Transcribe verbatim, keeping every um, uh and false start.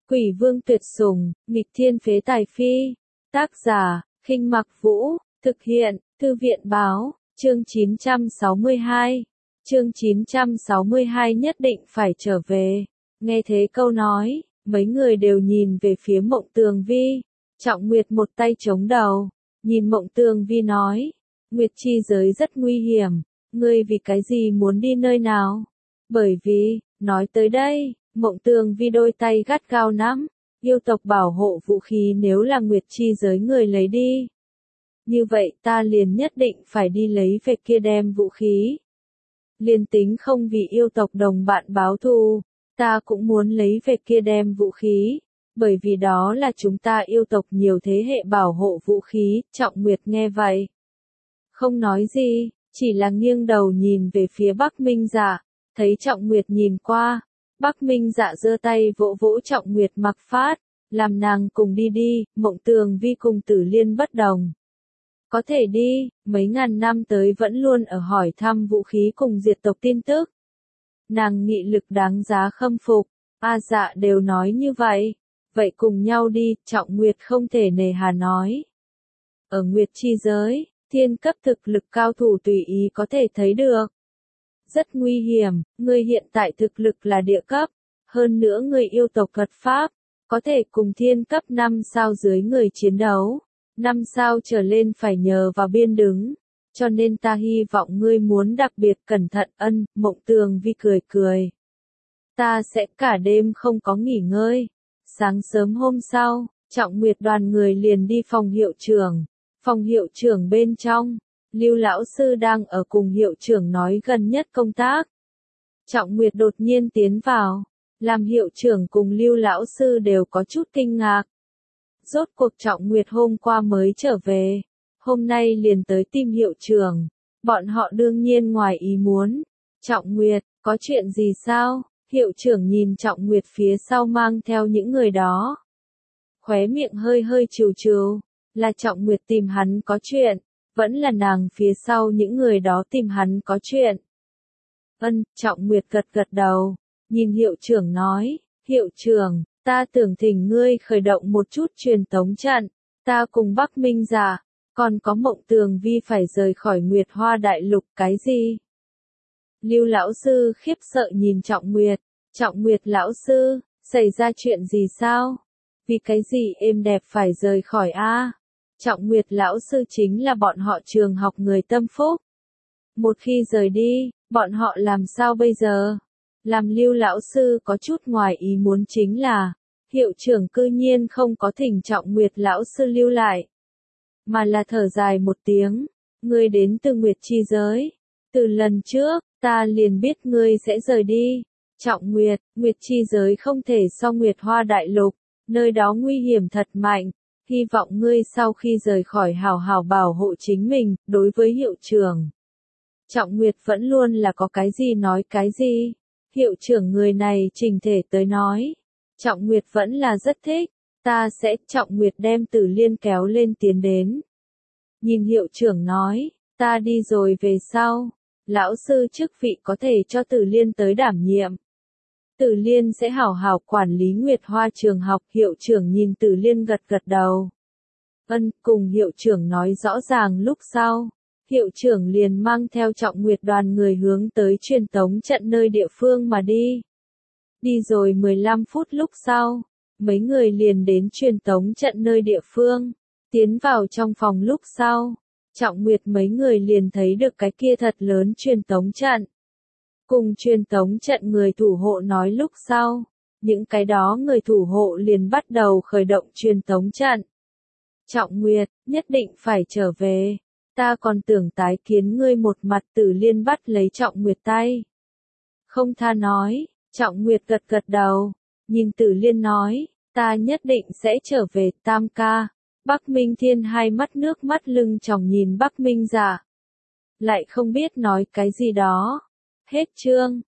Quỷ vương tuyệt sủng, nghịch thiên phế tài phi. Tác giả, Khinh Mặc Vũ, thực hiện, Thư viện báo, chương chín trăm sáu mươi hai. Chương chín trăm sáu mươi hai nhất định phải trở về. Nghe thế câu nói, mấy người đều nhìn về phía Mộng Tường Vi. Trọng Nguyệt một tay chống đầu, nhìn Mộng Tường Vi nói, Nguyệt chi giới rất nguy hiểm, ngươi vì cái gì muốn đi nơi nào? Bởi vì, nói tới đây, Mộng Tường Vi đôi tay gắt gao nắm, yêu tộc bảo hộ vũ khí nếu là Nguyệt chi giới người lấy đi. Như vậy ta liền nhất định phải đi lấy về kia đem vũ khí. Liên tính không vì yêu tộc đồng bạn báo thù, ta cũng muốn lấy về kia đem vũ khí, bởi vì đó là chúng ta yêu tộc nhiều thế hệ bảo hộ vũ khí. Trọng Nguyệt nghe vậy, không nói gì, chỉ là nghiêng đầu nhìn về phía Bắc Minh Dạ, thấy Trọng Nguyệt nhìn qua, Bắc Minh Dạ giơ tay vỗ vỗ Trọng Nguyệt mặc phát, làm nàng cùng đi đi. Mộng Tường Vi cùng Tử Liên bất đồng. Có thể đi, mấy ngàn năm tới vẫn luôn ở hỏi thăm vũ khí cùng diệt tộc tin tức. Nàng nghị lực đáng giá khâm phục, A Dạ đều nói như vậy, vậy cùng nhau đi. Trọng Nguyệt không thể nề hà nói. Ở Nguyệt chi giới, thiên cấp thực lực cao thủ tùy ý có thể thấy được. Rất nguy hiểm, ngươi hiện tại thực lực là địa cấp, hơn nữa ngươi yêu tộc thuật pháp, có thể cùng thiên cấp năm sao dưới người chiến đấu. Năm sao trở lên phải nhờ vào biên đứng, cho nên ta hy vọng ngươi muốn đặc biệt cẩn thận. Ân. Mộng Tường Vi cười cười. Ta sẽ cả đêm không có nghỉ ngơi. Sáng sớm hôm sau, Trọng Nguyệt đoàn người liền đi phòng hiệu trưởng. Phòng hiệu trưởng bên trong, Lưu lão sư đang ở cùng hiệu trưởng nói gần nhất công tác. Trọng Nguyệt đột nhiên tiến vào, làm hiệu trưởng cùng Lưu lão sư đều có chút kinh ngạc. Rốt cuộc Trọng Nguyệt hôm qua mới trở về, hôm nay liền tới tìm hiệu trưởng, bọn họ đương nhiên ngoài ý muốn. Trọng Nguyệt, có chuyện gì sao? Hiệu trưởng nhìn Trọng Nguyệt phía sau mang theo những người đó. Khóe miệng hơi hơi trừ trừ, là Trọng Nguyệt tìm hắn có chuyện, vẫn là nàng phía sau những người đó tìm hắn có chuyện. Ân. Trọng Nguyệt gật gật đầu, nhìn hiệu trưởng nói, hiệu trưởng, ta tưởng thỉnh ngươi khởi động một chút truyền tống trận, ta cùng Bắc Minh Dạ, còn có Mộng Tường Vi phải rời khỏi Nguyệt Hoa Đại Lục. Cái gì? Lưu lão sư khiếp sợ nhìn Trọng Nguyệt, Trọng Nguyệt lão sư, xảy ra chuyện gì sao? Vì cái gì êm đẹp phải rời khỏi a? Trọng Nguyệt lão sư chính là bọn họ trường học người tâm phúc. Một khi rời đi, bọn họ làm sao bây giờ? Làm Lưu lão sư có chút ngoài ý muốn chính là, hiệu trưởng cư nhiên không có thỉnh Trọng Nguyệt lão sư lưu lại, mà là thở dài một tiếng, ngươi đến từ Nguyệt chi giới, từ lần trước, ta liền biết ngươi sẽ rời đi. Trọng Nguyệt, Nguyệt chi giới không thể so Nguyệt Hoa Đại Lục, nơi đó nguy hiểm thật mạnh, hy vọng ngươi sau khi rời khỏi hảo hảo bảo hộ chính mình. Đối với hiệu trưởng, Trọng Nguyệt vẫn luôn là có cái gì nói cái gì. Hiệu trưởng người này trình thể tới nói, Trọng Nguyệt vẫn là rất thích. Ta sẽ. Trọng Nguyệt đem Tử Liên kéo lên tiến đến. Nhìn hiệu trưởng nói, ta đi rồi về sau, lão sư chức vị có thể cho Tử Liên tới đảm nhiệm. Tử Liên sẽ hảo hảo quản lý Nguyệt Hoa trường học. Hiệu trưởng nhìn Tử Liên gật gật đầu. Ân. Cùng hiệu trưởng nói rõ ràng lúc sau, hiệu trưởng liền mang theo Trọng Nguyệt đoàn người hướng tới truyền tống trận nơi địa phương mà đi. Đi rồi mười lăm phút lúc sau, mấy người liền đến truyền tống trận nơi địa phương. Tiến vào trong phòng lúc sau, Trọng Nguyệt mấy người liền thấy được cái kia thật lớn truyền tống trận. Cùng truyền tống trận người thủ hộ nói lúc sau, những cái đó người thủ hộ liền bắt đầu khởi động truyền tống trận. Trọng Nguyệt, nhất định phải trở về, ta còn tưởng tái kiến ngươi một mặt. Tử Liên bắt lấy Trọng Nguyệt tay, không tha nói. Trọng Nguyệt gật gật đầu, nhìn Tử Liên nói, ta nhất định sẽ trở về. Tam ca. Bắc Minh Thiên hai mắt nước mắt lưng tròng nhìn Bắc Minh Dạ, lại không biết nói cái gì đó. Hết chương.